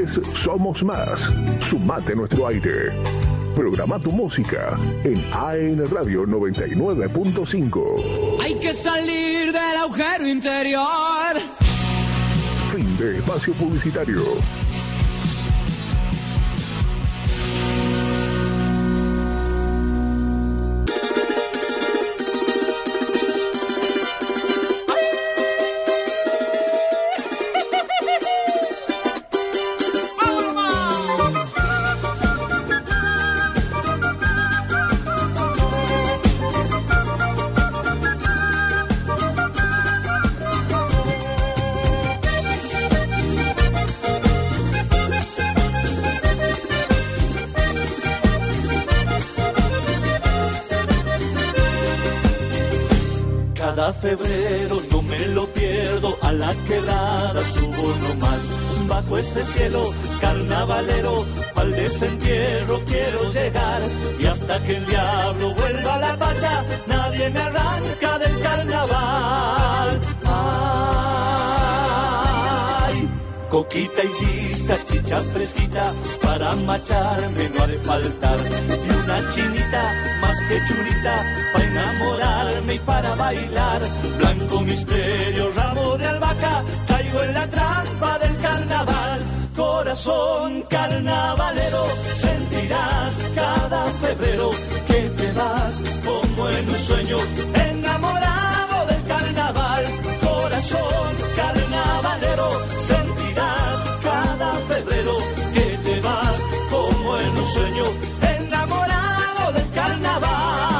es Somos Más. Sumate a nuestro aire. Programa tu música en AN Radio 99.5. Hay que salir del agujero interior. Fin de espacio publicitario. Febrero no me lo pierdo, a la quebrada subo nomás. Bajo ese cielo carnavalero, al desentierro quiero llegar. Y hasta que el diablo vuelva a la pacha, nadie me arranca del carnaval. Ay, coquita y lista, chicha fresquita, para macharme no ha de faltar. Y una chinita más que churita, para enamorarme y para bailar. Blanco misterio, ramo de albahaca, caigo en la trampa del carnaval. Corazón carnavalero, sentirás cada febrero que te vas como en un sueño, enamorado del carnaval. Corazón carnavalero, sentirás cada febrero que te vas como en un sueño, enamorado del carnaval.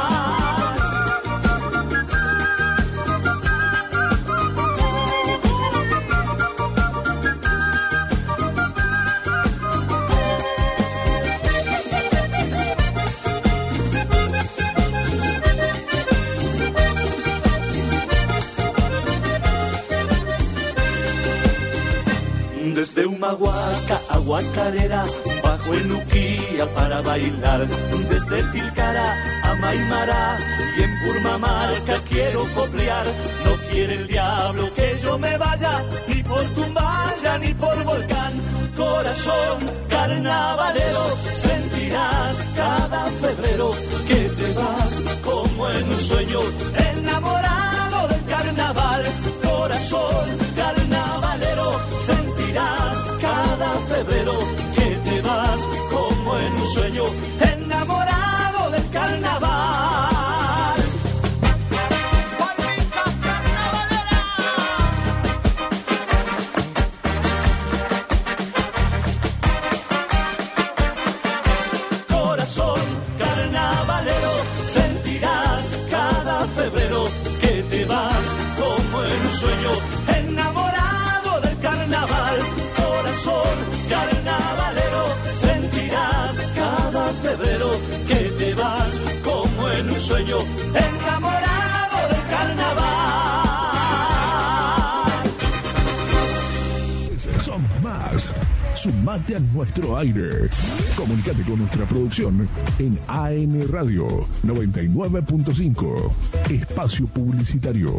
Desde Humahuaca a Guacarera, bajo en Uquía para bailar. Desde Tilcara a Maimará y en Purmamarca quiero coplear. No quiere el diablo que yo me vaya, ni por Tumbaya ni por Volcán. Corazón carnavalero, sentirás cada febrero que te vas como en un sueño, enamorado del carnaval. Corazón carnavalero, sentirás cada febrero que te vas como en un sueño, enamorado del carnaval. ¡Palmita carnavalera! Corazón carnavalero, sentirás cada febrero que te vas como en un sueño, enamorado del carnaval. Corazón carnavalero, sentirás cada febrero que te vas como en un sueño, enamorado del carnaval. Somos Más. Sumate a nuestro aire. Comunícate con nuestra producción en AN Radio 99.5. Espacio publicitario.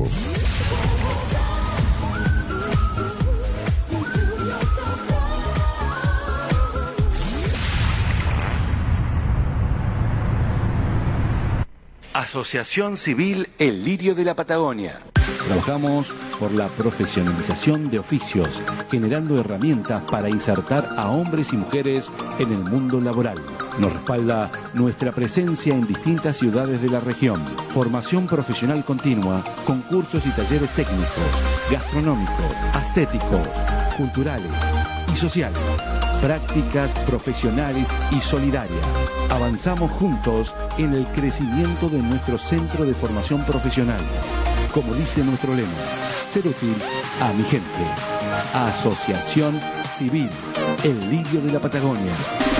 Asociación Civil El Lirio de la Patagonia. Trabajamos por la profesionalización de oficios, generando herramientas para insertar a hombres y mujeres en el mundo laboral. Nos respalda nuestra presencia en distintas ciudades de la región. Formación profesional continua, con cursos y talleres técnicos, gastronómicos, estéticos, culturales y sociales. Prácticas profesionales y solidarias. Avanzamos juntos en el crecimiento de nuestro centro de formación profesional. Como dice nuestro lema, ser útil a mi gente. Asociación Civil El Lirio de la Patagonia.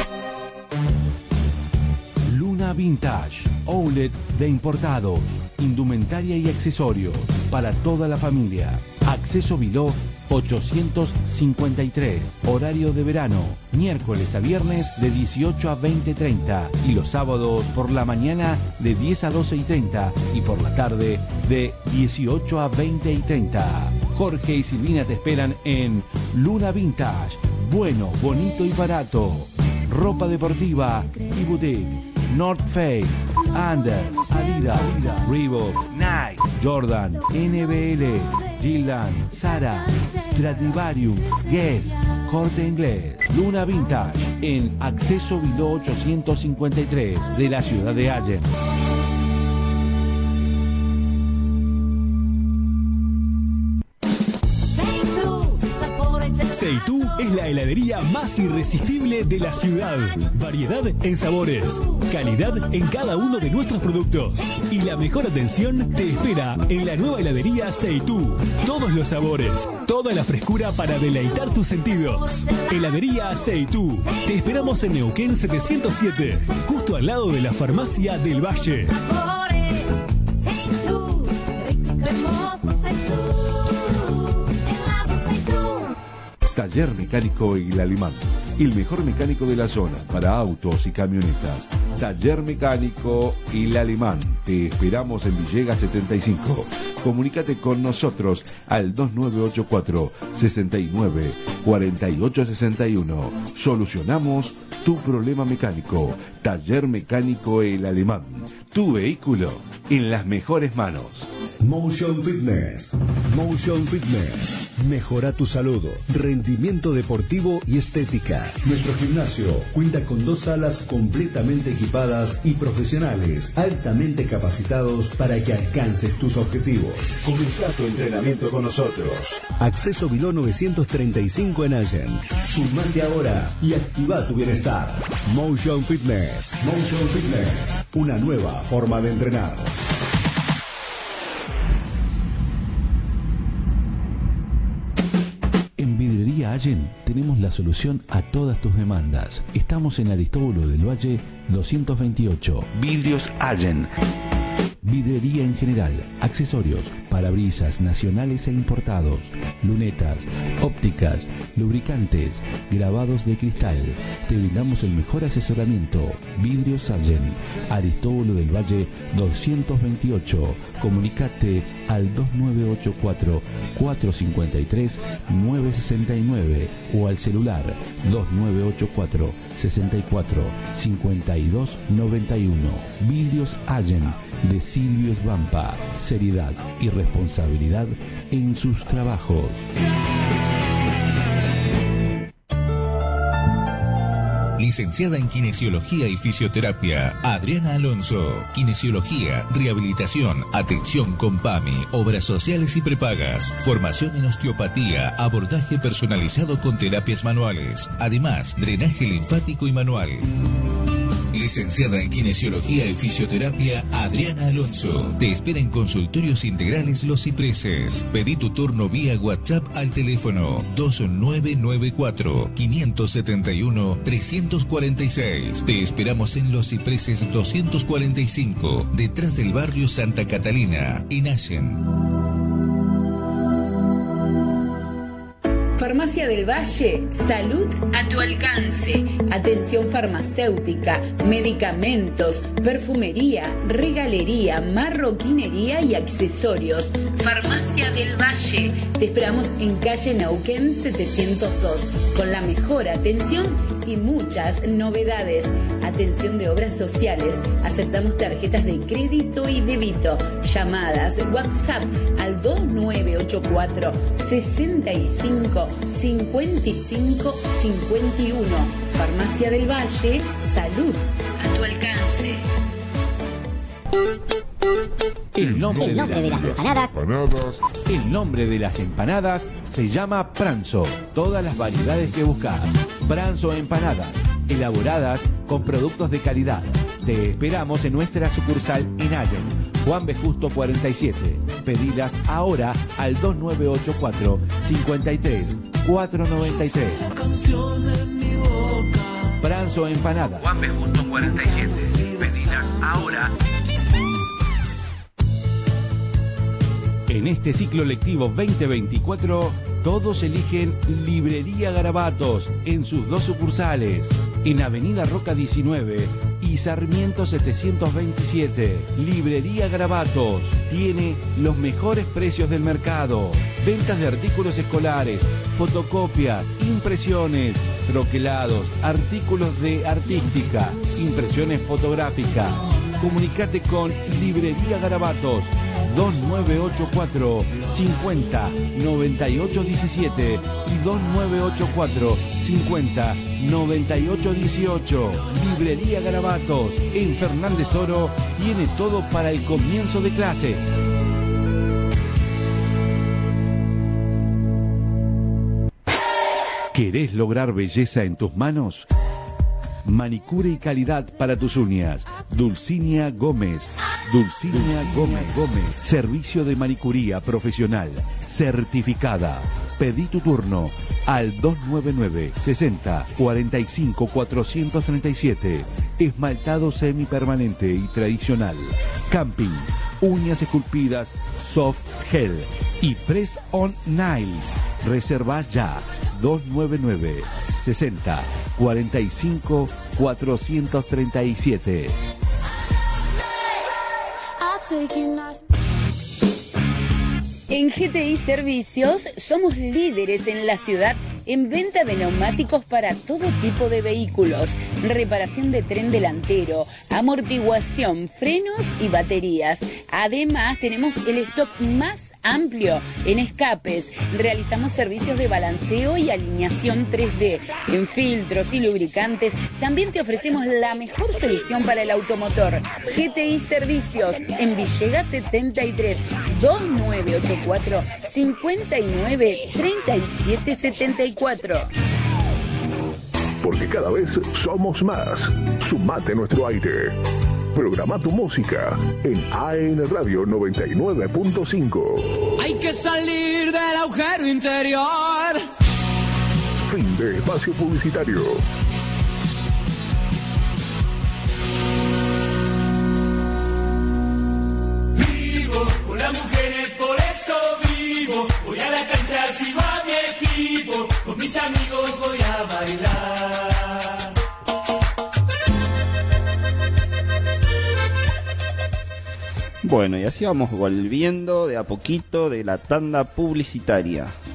Luna Vintage, outlet de importados, indumentaria y accesorios para toda la familia. Acceso Viló 853, horario de verano, miércoles a viernes de 18 a 20:30 y los sábados por la mañana de 10 a 12:30 y por la tarde de 18 a 20:30. Jorge y Silvina te esperan en Luna Vintage, Bueno, bonito y barato. Ropa deportiva y boutique. North Face, Under, Adidas, Reebok, Nike, Jordan, NBL, Gildan, Zara, Stradivarius, Guess, Corte Inglés, Luna Vintage, en Acceso Viló 853 de la ciudad de Allen. Seitu es la heladería más irresistible de la ciudad. Variedad en sabores, calidad en cada uno de nuestros productos y la mejor atención te espera en la nueva heladería Seitu. Todos los sabores, toda la frescura para deleitar tus sentidos. Heladería Seitu. Te esperamos en Neuquén 707, justo al lado de la Farmacia del Valle. Taller Mecánico El Alemán, el mejor mecánico de la zona para autos y camionetas. Taller Mecánico El Alemán. Te esperamos en Villegas 75. Comunícate con nosotros al 2984 69 48 61. Solucionamos tu problema mecánico. Taller Mecánico El Alemán. Tu vehículo en las mejores manos. Motion Fitness. Motion Fitness. Mejora tu salud, rendimiento deportivo y estética. Nuestro gimnasio cuenta con 2 salas completamente equipadas y profesionales altamente capacitados para que alcances tus objetivos. Comenzá tu entrenamiento con nosotros. Acceso Viló 935 en Allen. Sumate ahora y activa tu bienestar. Motion Fitness. Motion Fitness. Una nueva forma de entrenar. En Vidrería Allen tenemos la solución a todas tus demandas. Estamos en Aristóbulo del Valle 228. Vidrios Allen. Vidrería en general, accesorios, parabrisas nacionales e importados, lunetas, ópticas, lubricantes, grabados de cristal. Te brindamos el mejor asesoramiento. Vidrios Allen, Aristóbulo del Valle 228. Comunicate al 2984 453 969 o al celular 2984 64 52 91. Vidrios Allen de Silvio Svampa. Seriedad y responsabilidad en sus trabajos. Licenciada en Kinesiología y Fisioterapia, Adriana Alonso. Kinesiología, rehabilitación, atención con PAMI, obras sociales y prepagas. Formación en osteopatía, abordaje personalizado con terapias manuales. Además, drenaje linfático y manual. Licenciada en Kinesiología y Fisioterapia, Adriana Alonso. Te espera en Consultorios Integrales Los Cipreses. Pedí tu turno vía WhatsApp al teléfono 2994-571-346. Te esperamos en Los Cipreses 245, detrás del barrio Santa Catalina, en Allen. Farmacia del Valle, salud a tu alcance. Atención farmacéutica, medicamentos, perfumería, regalería, marroquinería y accesorios. Farmacia del Valle. Te esperamos en calle Neuquén 702, con la mejor atención y muchas novedades. Atención de obras sociales. Aceptamos tarjetas de crédito y débito. Llamadas, WhatsApp al 2984 65 55 51. Farmacia del Valle, salud a tu alcance. El nombre de las empanadas. El nombre de las empanadas se llama Pranzo. Todas las variedades que buscas. Pranzo Empanadas, elaboradas con productos de calidad. Te esperamos en nuestra sucursal en Allen, Juan B. Justo 47. Pedilas ahora al 2984 53 493. Pranzo Empanadas, Juan B. Justo 47. Pedilas ahora. En este ciclo lectivo 2024, todos eligen Librería Garabatos en sus 2 sucursales, en Avenida Roca 19 y Sarmiento 727. Librería Garabatos tiene los mejores precios del mercado. Ventas de artículos escolares, fotocopias, impresiones, troquelados, artículos de artística, impresiones fotográficas. Comunicate con Librería Garabatos 2984 50 98 17 y 2984 50 98 18. Librería Garabatos en Fernández Oro tiene todo para el comienzo de clases. ¿Querés lograr belleza en tus manos? Manicure y calidad para tus uñas. Dulcinea Gómez. Dulcinea Gómez. Servicio de manicuría profesional. Certificada. Pedí tu turno al 299 60 45 437. Esmaltado semipermanente y tradicional. Camping. Uñas esculpidas. Soft gel. Y press on nails. Reserva ya. 299 60 45 437. En GTI Servicios somos líderes en la ciudad en venta de neumáticos para todo tipo de vehículos, reparación de tren delantero, amortiguación, frenos y baterías. Además, tenemos el stock más amplio en escapes. Realizamos servicios de balanceo y alineación 3D. En filtros y lubricantes también te ofrecemos la mejor solución para el automotor. GTI Servicios en Villegas 73 2984 59 37 74. Porque cada vez somos más. Sumate a nuestro aire. Programa tu música en AN Radio 99.5. Hay que salir del agujero interior. Fin de espacio publicitario. Vivo con las mujeres, por eso vivo. Voy a la cancha, sigo a mi equipo. Con mis amigos voy a bailar. Bueno, y así vamos volviendo de a poquito de la tanda publicitaria.